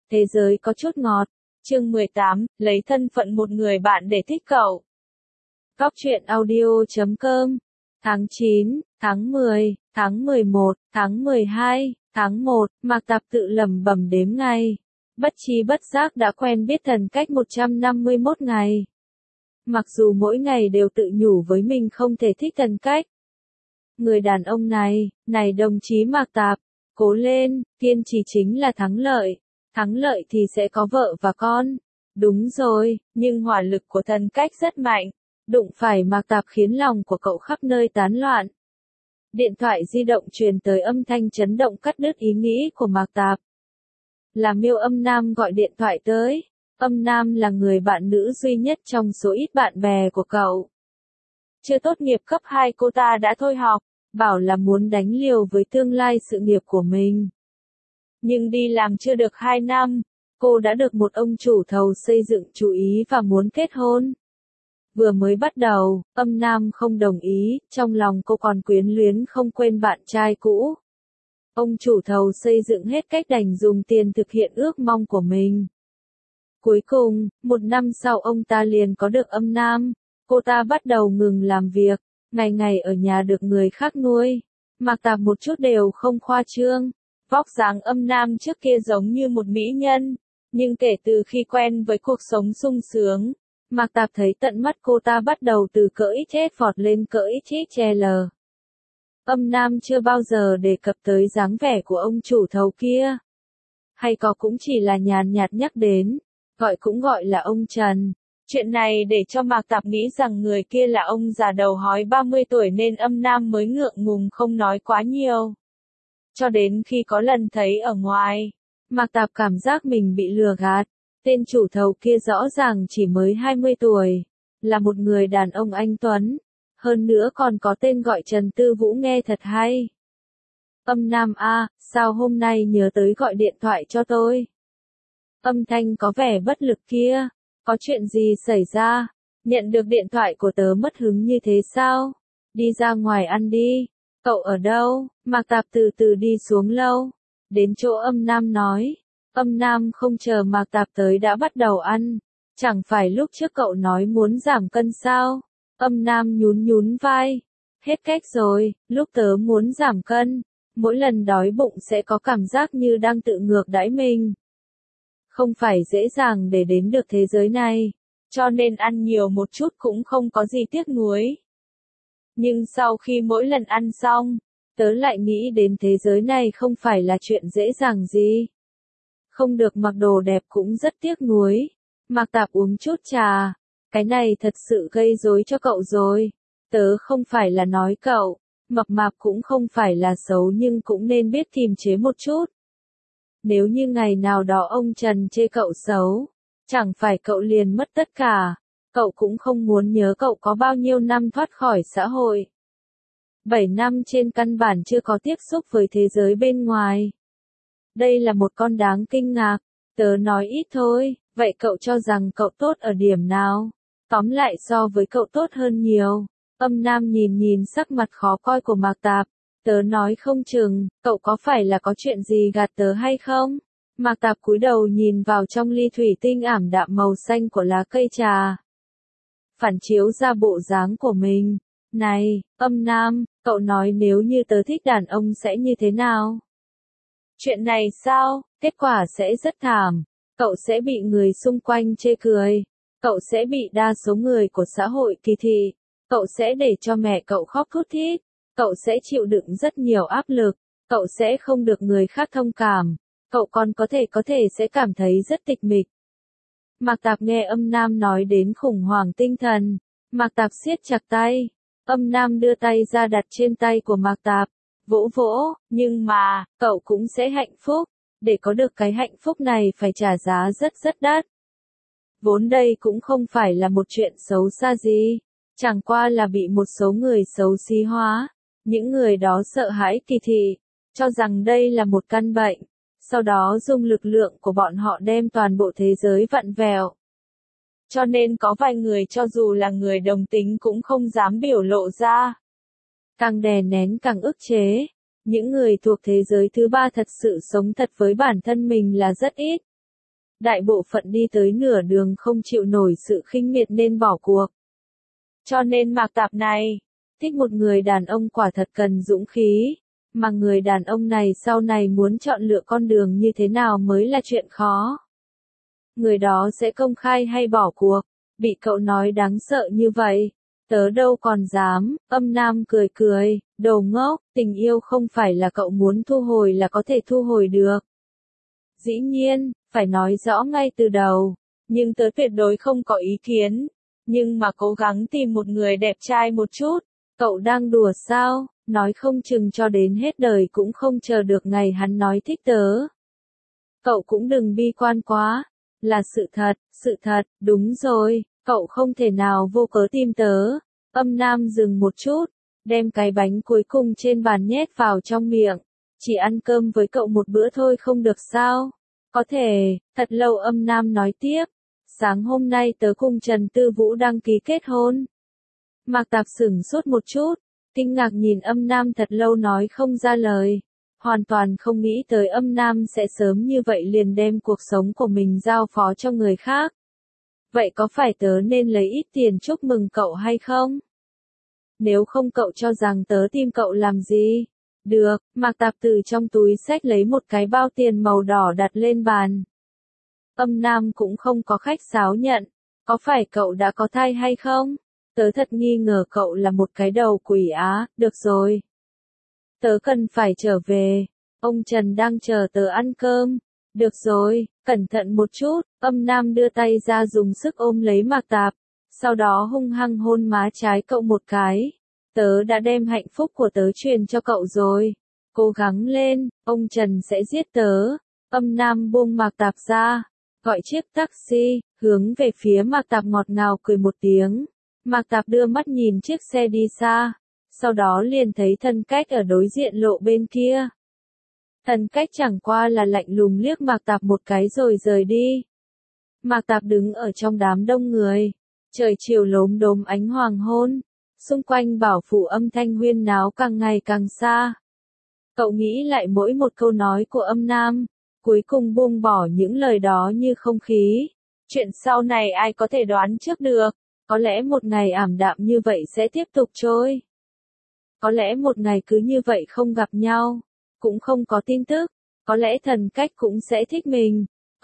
Thế giới có chút ngọt. Chương 18, lấy thân phận một người bạn để thích cậu. Góc truyện audio.com. Tháng 9, tháng 10, tháng 11, tháng 12, tháng 1, Mạc Tạp tự lẩm bẩm đếm ngày. Bất tri bất giác đã quen biết Thần Cách 151 ngày. Mặc dù mỗi ngày đều tự nhủ với mình không thể thích Thần Cách. Người đàn ông này đồng chí Mạc Tạp, cố lên, kiên trì chính là thắng lợi. Thắng lợi thì sẽ có vợ và con. Đúng rồi, nhưng hỏa lực của Thần Cách rất mạnh. Đụng phải Mạc Tạp khiến lòng của cậu khắp nơi tán loạn. Điện thoại di động truyền tới âm thanh chấn động cắt đứt ý nghĩ của Mạc Tạp. Là Miêu Âm Nam gọi điện thoại tới. Âm Nam là người bạn nữ duy nhất trong số ít bạn bè của cậu. Chưa tốt nghiệp cấp 2 cô ta đã thôi học, bảo là muốn đánh liều với tương lai sự nghiệp của mình. Nhưng đi làm chưa được 2 năm, cô đã được một ông chủ thầu xây dựng chú ý và muốn kết hôn. Vừa mới bắt đầu, Âm Nam không đồng ý, trong lòng cô còn quyến luyến không quên bạn trai cũ. Ông chủ thầu xây dựng hết cách đành dùng tiền thực hiện ước mong của mình. Cuối cùng, 1 năm sau ông ta liền có được Âm Nam, cô ta bắt đầu ngừng làm việc, ngày ngày ở nhà được người khác nuôi. Mạc Tạp một chút đều không khoa trương. Vóc dáng Âm Nam trước kia giống như một mỹ nhân, nhưng kể từ khi quen với cuộc sống sung sướng, Mạc Tạp thấy tận mắt cô ta bắt đầu từ cỡ XS vọt lên cỡ XXL. Âm Nam chưa bao giờ đề cập tới dáng vẻ của ông chủ thầu kia. Hay có cũng chỉ là nhàn nhạt nhắc đến, gọi cũng gọi là ông Trần. Chuyện này để cho Mạc Tạp nghĩ rằng người kia là ông già đầu hói 30 tuổi nên Âm Nam mới ngượng ngùng không nói quá nhiều. Cho đến khi có lần thấy ở ngoài, Mạc Tạp cảm giác mình bị lừa gạt. Tên chủ thầu kia rõ ràng chỉ mới 20 tuổi, là một người đàn ông anh tuấn, hơn nữa còn có tên gọi Trần Tư Vũ nghe thật hay. Âm Nam a, sao hôm nay nhớ tới gọi điện thoại cho tôi? Âm thanh có vẻ bất lực kia, có chuyện gì xảy ra? Nhận được điện thoại của tớ mất hứng như thế sao? Đi ra ngoài ăn đi. Cậu ở đâu? Mạc Tạp từ từ đi xuống lâu, đến chỗ Âm Nam nói. Âm Nam không chờ Mạc Tạp tới đã bắt đầu ăn. Chẳng phải lúc trước cậu nói muốn giảm cân sao? Âm Nam nhún vai. Hết cách rồi, lúc tớ muốn giảm cân, mỗi lần đói bụng sẽ có cảm giác như đang tự ngược đãi mình. Không phải dễ dàng để đến được thế giới này, cho nên ăn nhiều một chút cũng không có gì tiếc nuối. Nhưng sau khi mỗi lần ăn xong, tớ lại nghĩ đến thế giới này không phải là chuyện dễ dàng gì. Không được mặc đồ đẹp cũng rất tiếc nuối. Mạc Tạp uống chút trà. Cái này thật sự gây rối cho cậu rồi. Tớ không phải là nói cậu, mập mạp cũng không phải là xấu nhưng cũng nên biết kiềm chế một chút. Nếu như ngày nào đó ông Trần chê cậu xấu, chẳng phải cậu liền mất tất cả. Cậu cũng không muốn nhớ cậu có bao nhiêu năm thoát khỏi xã hội. 7 năm trên căn bản chưa có tiếp xúc với thế giới bên ngoài. Đây là một con đáng kinh ngạc, tớ nói ít thôi, vậy cậu cho rằng cậu tốt ở điểm nào? Tóm lại so với cậu tốt hơn nhiều. Âm Nam nhìn sắc mặt khó coi của Mạc Tạp, tớ nói không chừng, cậu có phải là có chuyện gì gạt tớ hay không? Mạc Tạp cúi đầu nhìn vào trong ly thủy tinh ảm đạm màu xanh của lá cây trà. Phản chiếu ra bộ dáng của mình. Này, Âm Nam, cậu nói nếu như tớ thích đàn ông sẽ như thế nào? Chuyện này sao? Kết quả sẽ rất thảm. Cậu sẽ bị người xung quanh chê cười. Cậu sẽ bị đa số người của xã hội kỳ thị. Cậu sẽ để cho mẹ cậu khóc thút thít. Cậu sẽ chịu đựng rất nhiều áp lực. Cậu sẽ không được người khác thông cảm. Cậu còn có thể sẽ cảm thấy rất tịch mịch. Mạc Tạp nghe Âm Nam nói đến khủng hoảng tinh thần. Mạc Tạp siết chặt tay. Âm Nam đưa tay ra đặt trên tay của Mạc Tạp. Vỗ, nhưng mà, cậu cũng sẽ hạnh phúc. Để có được cái hạnh phúc này phải trả giá rất đắt. Vốn đây cũng không phải là một chuyện xấu xa gì. Chẳng qua là bị một số người xấu xí hóa. Những người đó sợ hãi kỳ thị, cho rằng đây là một căn bệnh. Sau đó dùng lực lượng của bọn họ đem toàn bộ thế giới vặn vẹo. Cho nên có vài người cho dù là người đồng tính cũng không dám biểu lộ ra. Càng đè nén càng ức chế. Những người thuộc thế giới thứ ba thật sự sống thật với bản thân mình là rất ít. đại bộ phận đi tới nửa đường không chịu nổi sự khinh miệt nên bỏ cuộc. Cho nên Mạc Tạp này, thích một người đàn ông quả thật cần dũng khí, mà người đàn ông này sau này muốn chọn lựa con đường như thế nào mới là chuyện khó. Người đó sẽ công khai hay bỏ cuộc, bị cậu nói đáng sợ như vậy. Tớ đâu còn dám, âm nam cười cười, đồ ngốc, tình yêu không phải là cậu muốn thu hồi là có thể thu hồi được. Dĩ nhiên, phải nói rõ ngay từ đầu, nhưng tớ tuyệt đối không có ý kiến, nhưng mà cố gắng tìm một người đẹp trai một chút, cậu đang đùa sao, nói không chừng cho đến hết đời cũng không chờ được ngày hắn nói thích tớ. Cậu cũng đừng bi quan quá, là sự thật, đúng rồi. Cậu không thể nào vô cớ tìm tớ. Âm nam dừng một chút, đem cái bánh cuối cùng trên bàn nhét vào trong miệng. Chỉ ăn cơm với cậu một bữa thôi không được sao? Có thể, thật lâu âm nam nói tiếp. Sáng hôm nay tớ cùng Trần Tư Vũ đăng ký kết hôn. Mạc Tạp sửng sốt một chút, kinh ngạc nhìn âm nam thật lâu nói không ra lời. Hoàn toàn không nghĩ tới âm nam sẽ sớm như vậy liền đem cuộc sống của mình giao phó cho người khác. Vậy có phải tớ nên lấy ít tiền chúc mừng cậu hay không? Nếu không cậu cho rằng tớ tìm cậu làm gì? Được, Mạc Tạp từ trong túi xách lấy một cái bao tiền màu đỏ đặt lên bàn. Âm nam cũng không có khách sáo nhận. Có phải cậu đã có thai hay không? Tớ thật nghi ngờ cậu là một cái đầu quỷ á, được rồi. Tớ cần phải trở về. Ông Trần đang chờ tớ ăn cơm. Được rồi, cẩn thận một chút, âm nam đưa tay ra dùng sức ôm lấy Mạc Tạp, sau đó hung hăng hôn má trái cậu một cái. Tớ đã đem hạnh phúc của tớ truyền cho cậu rồi. Cố gắng lên, ông Trần sẽ giết tớ. Âm nam buông Mạc Tạp ra, gọi chiếc taxi, hướng về phía Mạc Tạp ngọt ngào cười một tiếng. Mạc Tạp đưa mắt nhìn chiếc xe đi xa, sau đó liền thấy Thân Cách ở đối diện lộ bên kia. Thân Cách chẳng qua là lạnh lùng liếc Mạc Tạp một cái rồi rời đi. Mạc Tạp đứng ở trong đám đông người, trời chiều lốm đốm ánh hoàng hôn, xung quanh bảo phủ âm thanh huyên náo càng ngày càng xa. Cậu nghĩ lại mỗi một câu nói của âm nam, cuối cùng buông bỏ những lời đó như không khí. Chuyện sau này ai có thể đoán trước được, có lẽ một ngày ảm đạm như vậy sẽ tiếp tục trôi. Có lẽ một ngày cứ như vậy không gặp nhau, cũng không có tin tức, có lẽ Thân Cách cũng sẽ thích mình.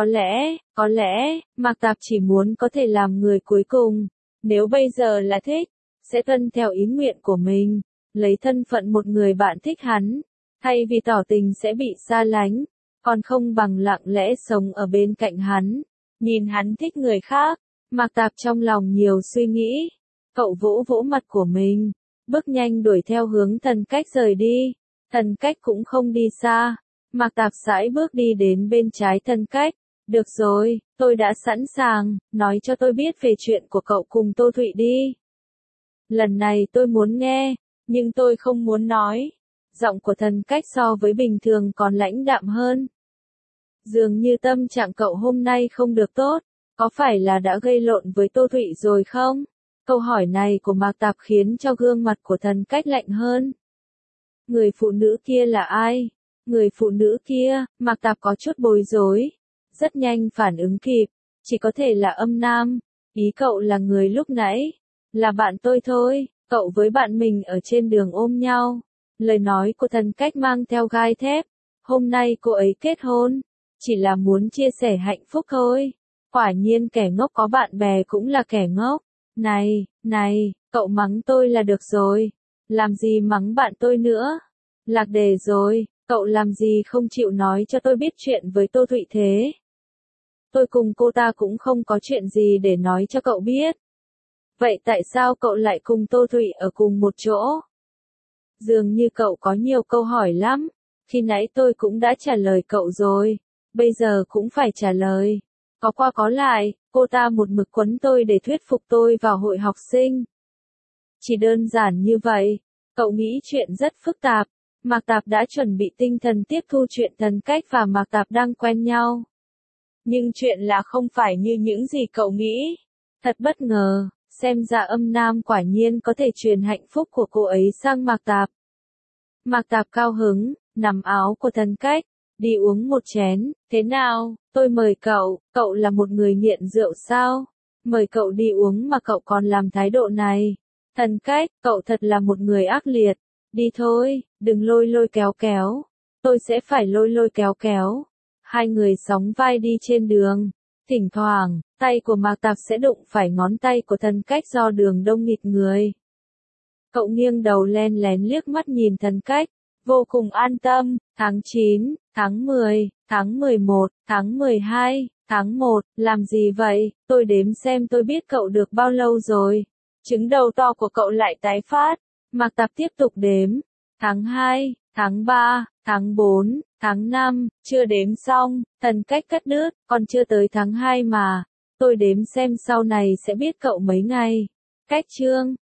Có lẽ, Mạc Tạp chỉ muốn có thể làm người cuối cùng, nếu bây giờ là thích, sẽ tuân theo ý nguyện của mình, lấy thân phận một người bạn thích hắn, thay vì tỏ tình sẽ bị xa lánh, còn không bằng lặng lẽ sống ở bên cạnh hắn, nhìn hắn thích người khác. Mạc Tạp trong lòng nhiều suy nghĩ, cậu vỗ vỗ mặt của mình, bước nhanh đuổi theo hướng Thân Cách rời đi. Thân Cách cũng không đi xa, Mạc Tạp sải bước đi đến bên trái Thân Cách. Được rồi, tôi đã sẵn sàng, nói cho tôi biết về chuyện của cậu cùng Tô Thụy đi. Lần này tôi muốn nghe, nhưng tôi không muốn nói. Giọng của Thân Cách so với bình thường còn lãnh đạm hơn. Dường như tâm trạng cậu hôm nay không được tốt, có phải là đã gây lộn với Tô Thụy rồi không? Câu hỏi này của Mạc Tạp khiến cho gương mặt của Thân Cách lạnh hơn. Người phụ nữ kia là ai? Người phụ nữ kia, Mạc Tạp có chút bối rối. Rất nhanh phản ứng kịp, chỉ có thể là âm nam. Ý cậu là người lúc nãy, là bạn tôi thôi, cậu với bạn mình ở trên đường ôm nhau. Lời nói của Thân Cách mang theo gai thép. Hôm nay cô ấy kết hôn, chỉ là muốn chia sẻ hạnh phúc thôi. Quả nhiên kẻ ngốc có bạn bè cũng là kẻ ngốc. Này, cậu mắng tôi là được rồi. Làm gì mắng bạn tôi nữa? Lạc đề rồi, cậu làm gì không chịu nói cho tôi biết chuyện với Tô Thụy thế? Tôi cùng cô ta cũng không có chuyện gì để nói cho cậu biết. Vậy tại sao cậu lại cùng Tô Thụy ở cùng một chỗ? Dường như cậu có nhiều câu hỏi lắm. Khi nãy tôi cũng đã trả lời cậu rồi. Bây giờ cũng phải trả lời. Có qua có lại, cô ta một mực quấn tôi để thuyết phục tôi vào hội học sinh. Chỉ đơn giản như vậy. Cậu nghĩ chuyện rất phức tạp. Mạc Tạp đã chuẩn bị tinh thần tiếp thu chuyện Thân Cách và Mạc Tạp đang quen nhau. Nhưng chuyện là không phải như những gì cậu nghĩ. Thật bất ngờ, xem ra âm nam quả nhiên có thể truyền hạnh phúc của cô ấy sang Mạc Tạp. Mạc Tạp cao hứng, nắm áo của Thân Cách, đi uống một chén, thế nào, tôi mời cậu là một người nghiện rượu sao? Mời cậu đi uống mà cậu còn làm thái độ này. Thần Cách, cậu thật là một người ác liệt. Đi thôi, đừng lôi lôi kéo kéo. Tôi sẽ phải lôi lôi kéo kéo. Hai người sóng vai đi trên đường. Thỉnh thoảng, tay của Mạc Tạp sẽ đụng phải ngón tay của Thần Cách do đường đông nghịt người. Cậu nghiêng đầu len lén liếc mắt nhìn Thần Cách, vô cùng an tâm. Tháng 9, tháng 10, tháng 11, tháng 12, tháng 1, làm gì vậy? Tôi đếm xem tôi biết cậu được bao lâu rồi. Trứng đầu to của cậu lại tái phát. Mạc Tạp tiếp tục đếm. Tháng 2, tháng 3, tháng 4, tháng 5, chưa đếm xong, Thần Cách cắt đứt, còn chưa tới tháng 2 mà. Tôi đếm xem sau này sẽ biết cậu mấy ngày. Cách chương